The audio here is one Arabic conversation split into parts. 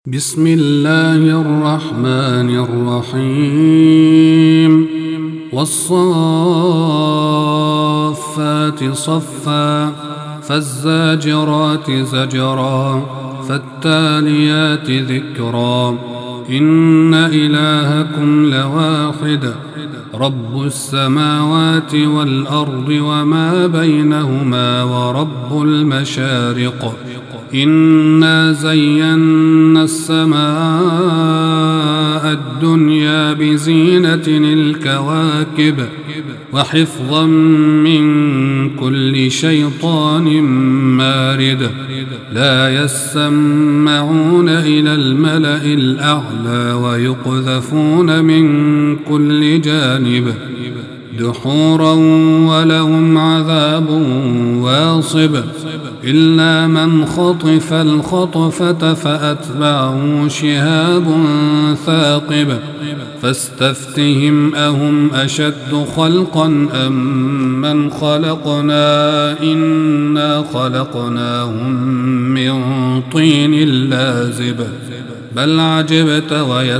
بسم الله الرحمن الرحيم والصافات صفا فالزاجرات زجرا فالتاليات ذكرا إن إلهكم لواحد رب السماوات والأرض وما بينهما ورب المشارق إنا زينا السماء الدنيا بزينة الكواكب وحفظا من كل شيطان مارد لا يسمعون إلى الملأ الأعلى ويقذفون من كل جانب دحورا ولهم عذاب واصب إلا من خطف الخطفة فأتبعه شهاب ثاقب فاستفتهم أهم أشد خلقا أم من خلقنا إنا خلقناهم من طين لازب بل عجبت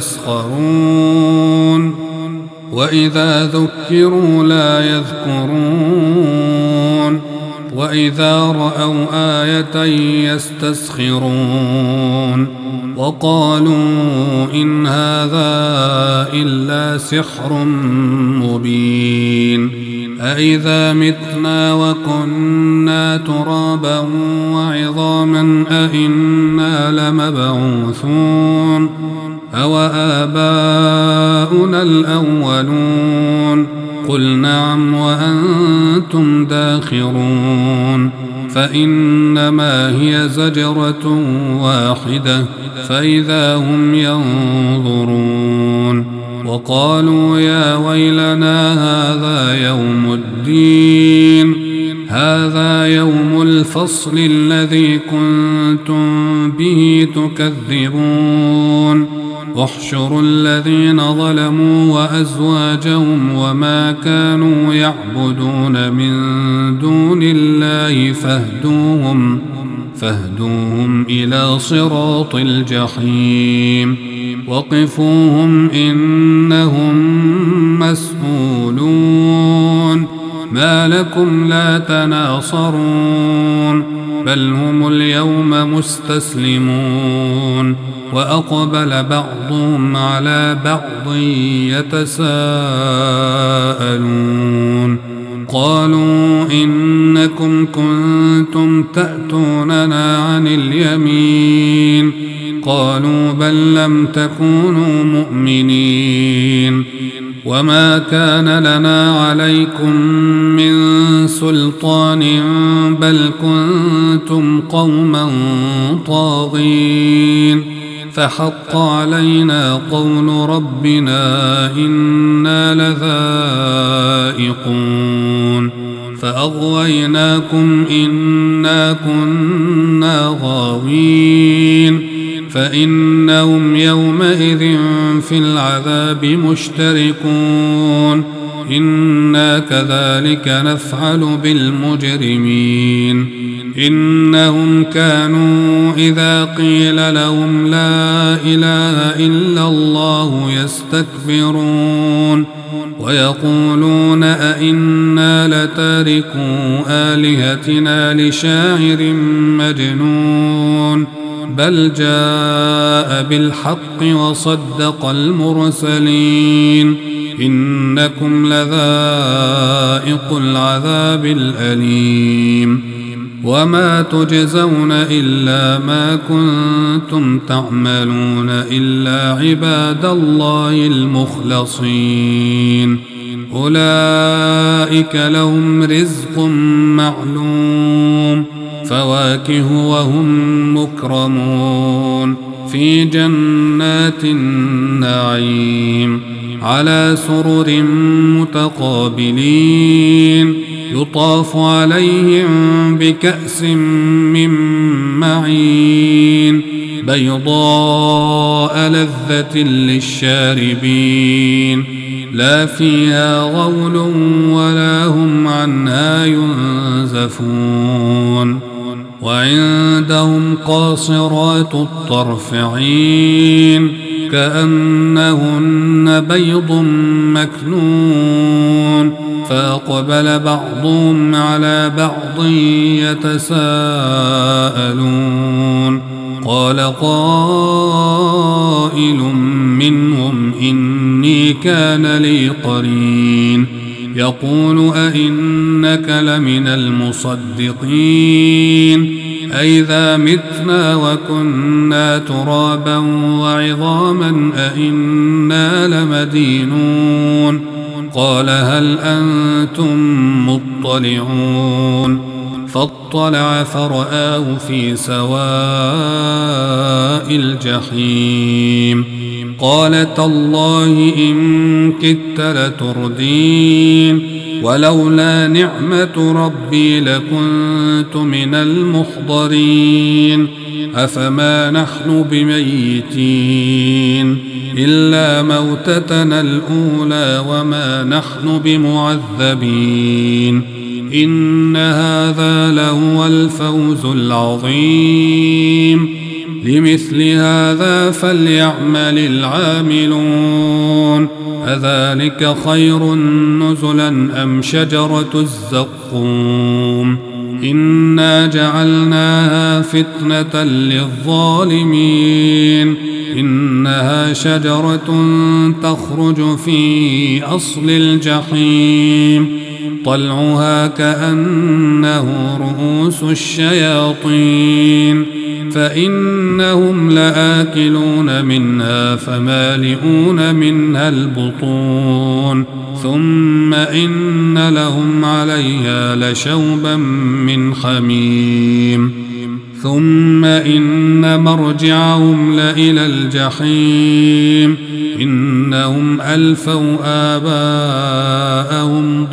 ويسخرون وإذا ذكروا لا يذكرون وإذا رأوا آية يستسخرون وقالوا إن هذا إلا سحر مبين أإذا متنا وكنا ترابا وعظاما أإنا لمبعوثون أو آباؤنا الأولون قل نعم وأنتم داخرون فإنما هي زجرة واحدة فإذا هم ينظرون وقالوا يا ويلنا هذا يوم الدين هذا يوم الفصل الذي كنتم به تكذبون احشروا الذين ظلموا وأزواجهم وما كانوا يعبدون من دون الله فاهدوهم إلى صراط الجحيم وقفوهم إنهم مسؤولون ما لكم لا تناصرون بل هم اليوم مستسلمون وأقبل بعضهم على بعض يتساءلون قالوا إنكم كنتم تأتوننا عن اليمين قالوا بل لم تكونوا مؤمنين وما كان لنا عليكم من سلطان بل كنتم قوما طاغين فحق علينا قول ربنا إنا لذائقون فأغويناكم إنا كنا غاوين فإنهم يومئذ في العذاب مشتركون إنا كذلك نفعل بالمجرمين إنهم كانوا إذا قيل لهم لا إله إلا الله يستكبرون ويقولون أئنا لتاركو آلهتنا لشاعر مجنون بل جاء بالحق وصدق المرسلين إنكم لذائق العذاب الأليم وما تجزون إلا ما كنتم تعملون إلا عباد الله المخلصين أولئك لهم رزق معلوم فواكه وهم مكرمون في جنات النعيم على سرر متقابلين يطاف عليهم بكأس من معين بيضاء لذة للشاربين لا فيها غول ولا هم عنها ينزفون وعندهم قاصرات الطرف عين كأنهن بيض مكنون فأقبل بعضهم على بعض يتساءلون قال قائل منهم إني كان لي قرين يقول أئنك لمن المصدقين أئذا متنا وكنا ترابا وعظاما أئنا لمدينون قال هل أنتم مطلعون فاطلع فرآه في سواء الجحيم قال تالله إن كدت لتردين ولولا نعمة ربي لكنت من المحضرين أفما نحن بميتين إلا موتتنا الأولى وما نحن بمعذبين إن هذا لهو الفوز العظيم لمثل هذا فليعمل العاملون أذلك خير نزلا أم شجرة الزقوم إنا جعلناها فتنة للظالمين إنها شجرة تخرج في أصل الجحيم طلعها كأنه رؤوس الشياطين فإنهم لآكلون منها فمالئون منها البطون ثم إن لهم عليها لشوبا من حميم ثم إن مرجعهم لإلى الجحيم إنهم ألفوا آباءهم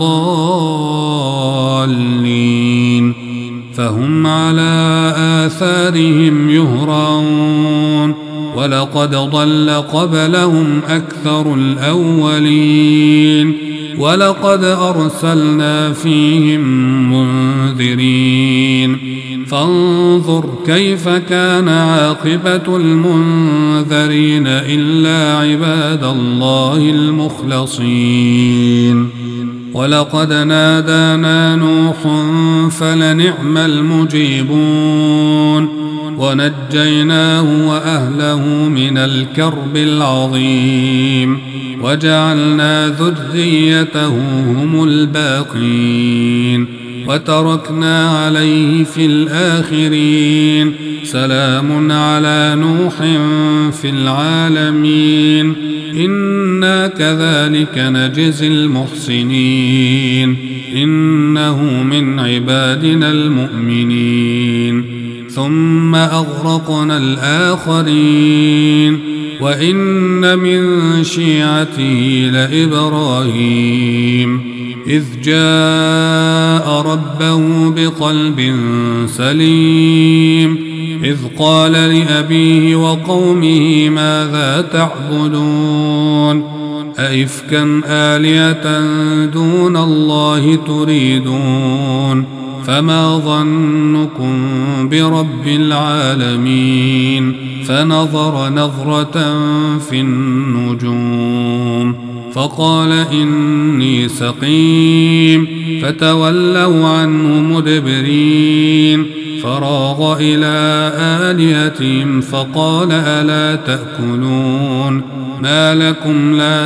ضالين فهم على آثارهم يهرعون ولقد ضل قبلهم أكثر الأولين ولقد أرسلنا فيهم منذرين فانظر كيف كان عاقبة المنذرين إلا عباد الله المخلصين ولقد نادانا نوح فلنعم المجيبون ونجيناه وأهله من الكرب العظيم وجعلنا ذريته هم الباقين وتركنا عليه في الآخرين سلام على نوح في العالمين إنا كذلك نجزي المحسنين إنه من عبادنا المؤمنين ثم أغرقنا الآخرين وإن من شيعته لإبراهيم إذ جاء ربه بقلب سليم إذ قال لأبيه وقومه ماذا تعبدون أئفكا آلهة دون الله تريدون فما ظنكم برب العالمين فنظر نظرة في النجوم فقال إني سقيم فتولوا عنه مدبرين فراغ إلى آلهتهم فقال ألا تأكلون ما لكم لا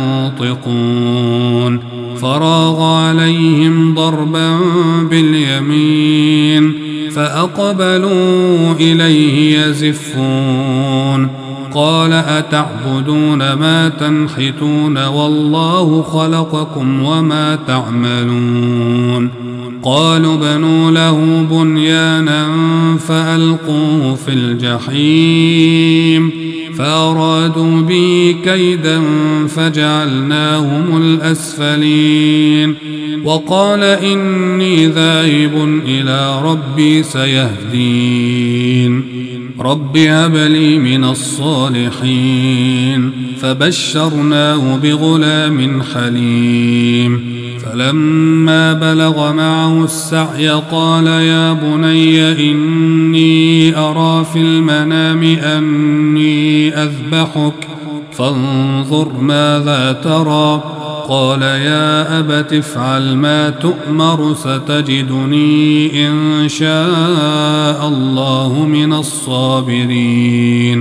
تنطقون فراغ عليهم ضربا باليمين فأقبلوا إليه يزفون قال أتعبدون ما تنحتون والله خلقكم وما تعملون قالوا بنوا له بنيانا فألقوه في الجحيم فأرادوا به كيدا فجعلناهم الأسفلين وقال إني ذاهب إلى ربي سيهدين رب هب لي من الصالحين فبشرناه بغلام حليم فلما بلغ معه السعي قال يا بني إني أرى في المنام أني أذبحك فانظر ماذا ترى قال يا أبت افعل ما تؤمر ستجدني إن شاء الله من الصابرين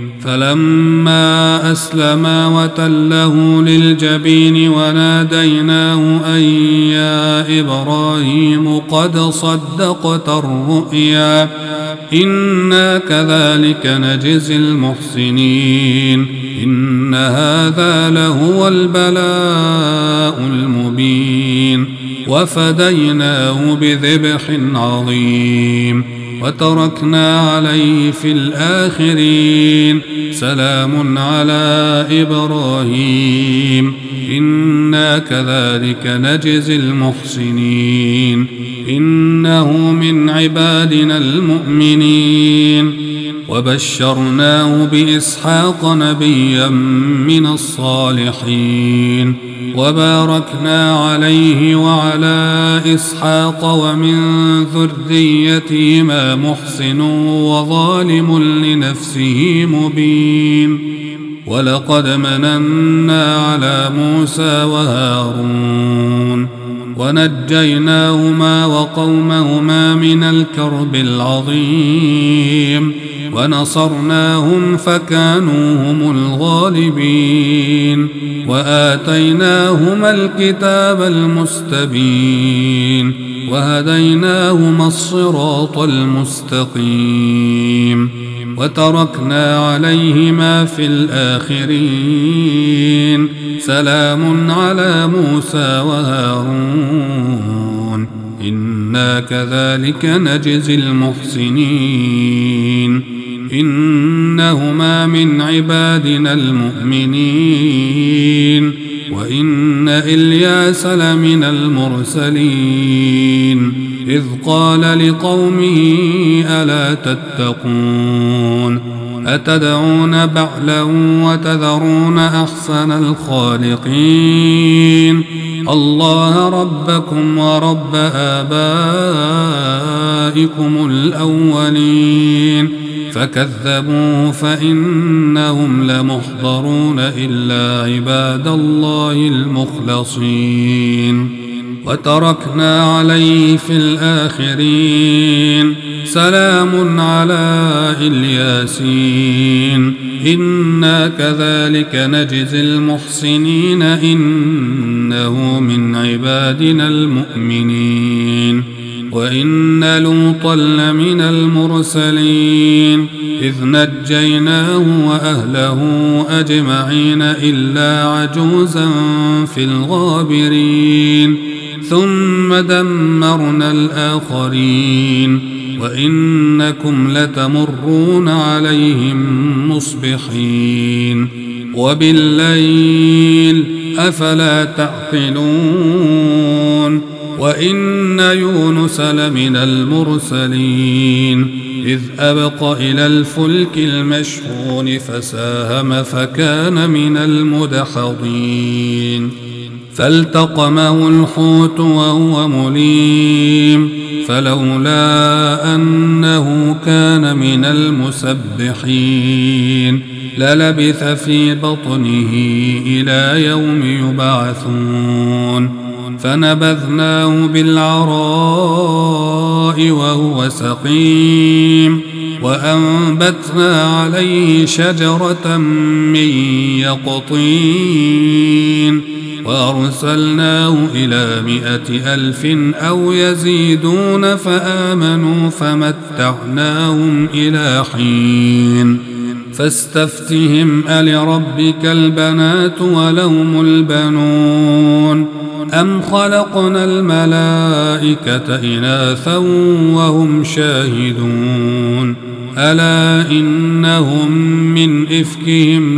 فلما أسلما وتله للجبين وناديناه أن يا إبراهيم قد صدقت الرؤيا إنا كذلك نجزي المحسنين إن هذا لهو البلاء المبين وفديناه بذبح عظيم وتركنا عليه في الآخرين سلام على إبراهيم إنا كذلك نجزي المحسنين إنه من عبادنا المؤمنين وبشرناه بإسحاق نبيا من الصالحين وباركنا عليه وعلى إسحاق ومن ذريتهما محسن وظالم لنفسه مبين ولقد مننا على موسى وهارون ونجيناهما وقومهما من الكرب العظيم ونصرناهم فكانوا هم الغالبين وآتيناهما الكتاب المستبين وهديناهما الصراط المستقيم وتركنا عليهما في الآخرين سلام على موسى وهارون إنا كذلك نجزي المحسنين إنهما من عبادنا المؤمنين وإن إلياس لمن المرسلين إذ قال لقومه ألا تتقون أتدعون بعلا وتذرون أحسن الخالقين الله ربكم ورب آبائكم الأولين فكذبوه فإنهم لمحضرون إلا عباد الله المخلصين وتركنا عليه في الآخرين سلام على الياسين إنا كذلك نجزي المحسنين إنه من عبادنا المؤمنين وإن لوطا لمن المرسلين إذ نجيناه وأهله أجمعين إلا عجوزا في الغابرين ثم دمرنا الآخرين وإنكم لتمرون عليهم مصبحين وبالليل أفلا تعقلون وإن يونس لمن المرسلين إذ أبق إلى الفلك المشحون فساهم فكان من المدحضين فالتقمه الحوت وهو مليم فلولا أنه كان من المسبحين للبث في بطنه إلى يوم يبعثون فنبذناه بالعراء وهو سقيم وأنبتنا عليه شجرة من يقطين وأرسلناه إلى 100,000 أو يزيدون فآمنوا فمتعناهم إلى حين فاستفتهم ألربك البنات ولهم البنون أم خلقنا الملائكة إناثا وهم شاهدون ألا إنهم من إفكهم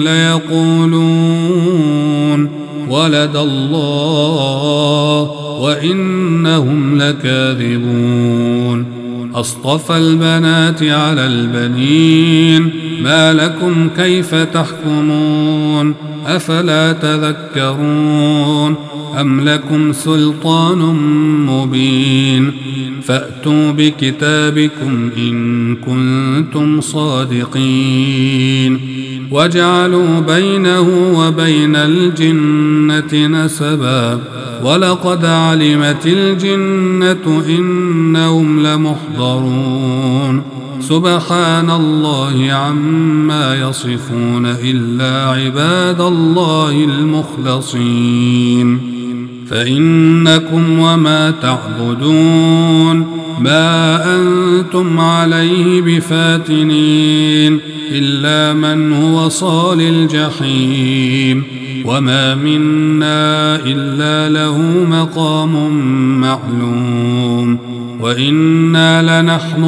ليقولون ولد الله وإنهم لكاذبون أصطفى البنات على البنين ما لكم كيف تحكمون أفلا تذكرون أم لكم سلطان مبين فأتوا بكتابكم إن كنتم صادقين وجعلوا بينه وبين الجنة نسبا ولقد علمت الجنة إنهم لمحضرون سبحان الله عما يصفون إلا عباد الله المخلصين فإنكم وما تعبدون ما أنتم عليه بفاتنين إلا من هو صال الجحيم وما منا إلا له مقام معلوم وإنا لنحن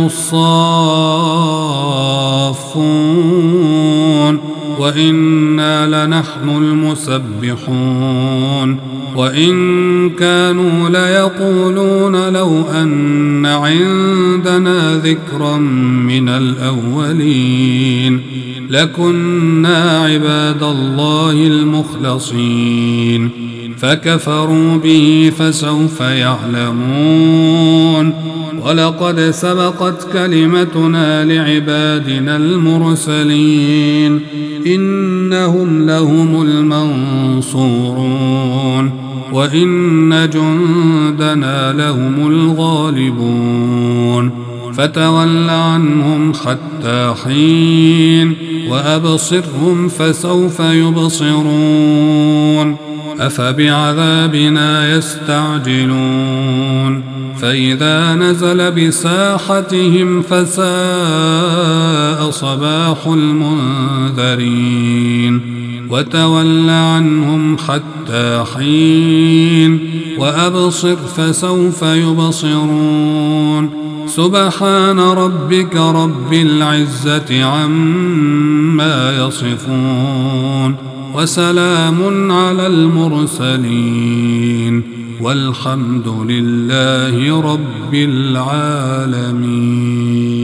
الصافون وإنا لنحن المسبحون وإن كانوا ليقولون لو أن عندنا ذكرا من الأولين لكنا عباد الله المخلصين فكفروا به فسوف يعلمون ولقد سبقت كلمتنا لعبادنا المرسلين إنهم لهم المنصورون وإن جندنا لهم الغالبون فتول عنهم حتى حين وأبصرهم فسوف يبصرون أفبعذابنا يستعجلون فإذا نزل بساحتهم فساء صباح المنذرين وتول عنهم حتى حين وأبصر فسوف يبصرون سبحان ربك رب العزة عما يصفون وسلام على المرسلين والحمد لله رب العالمين.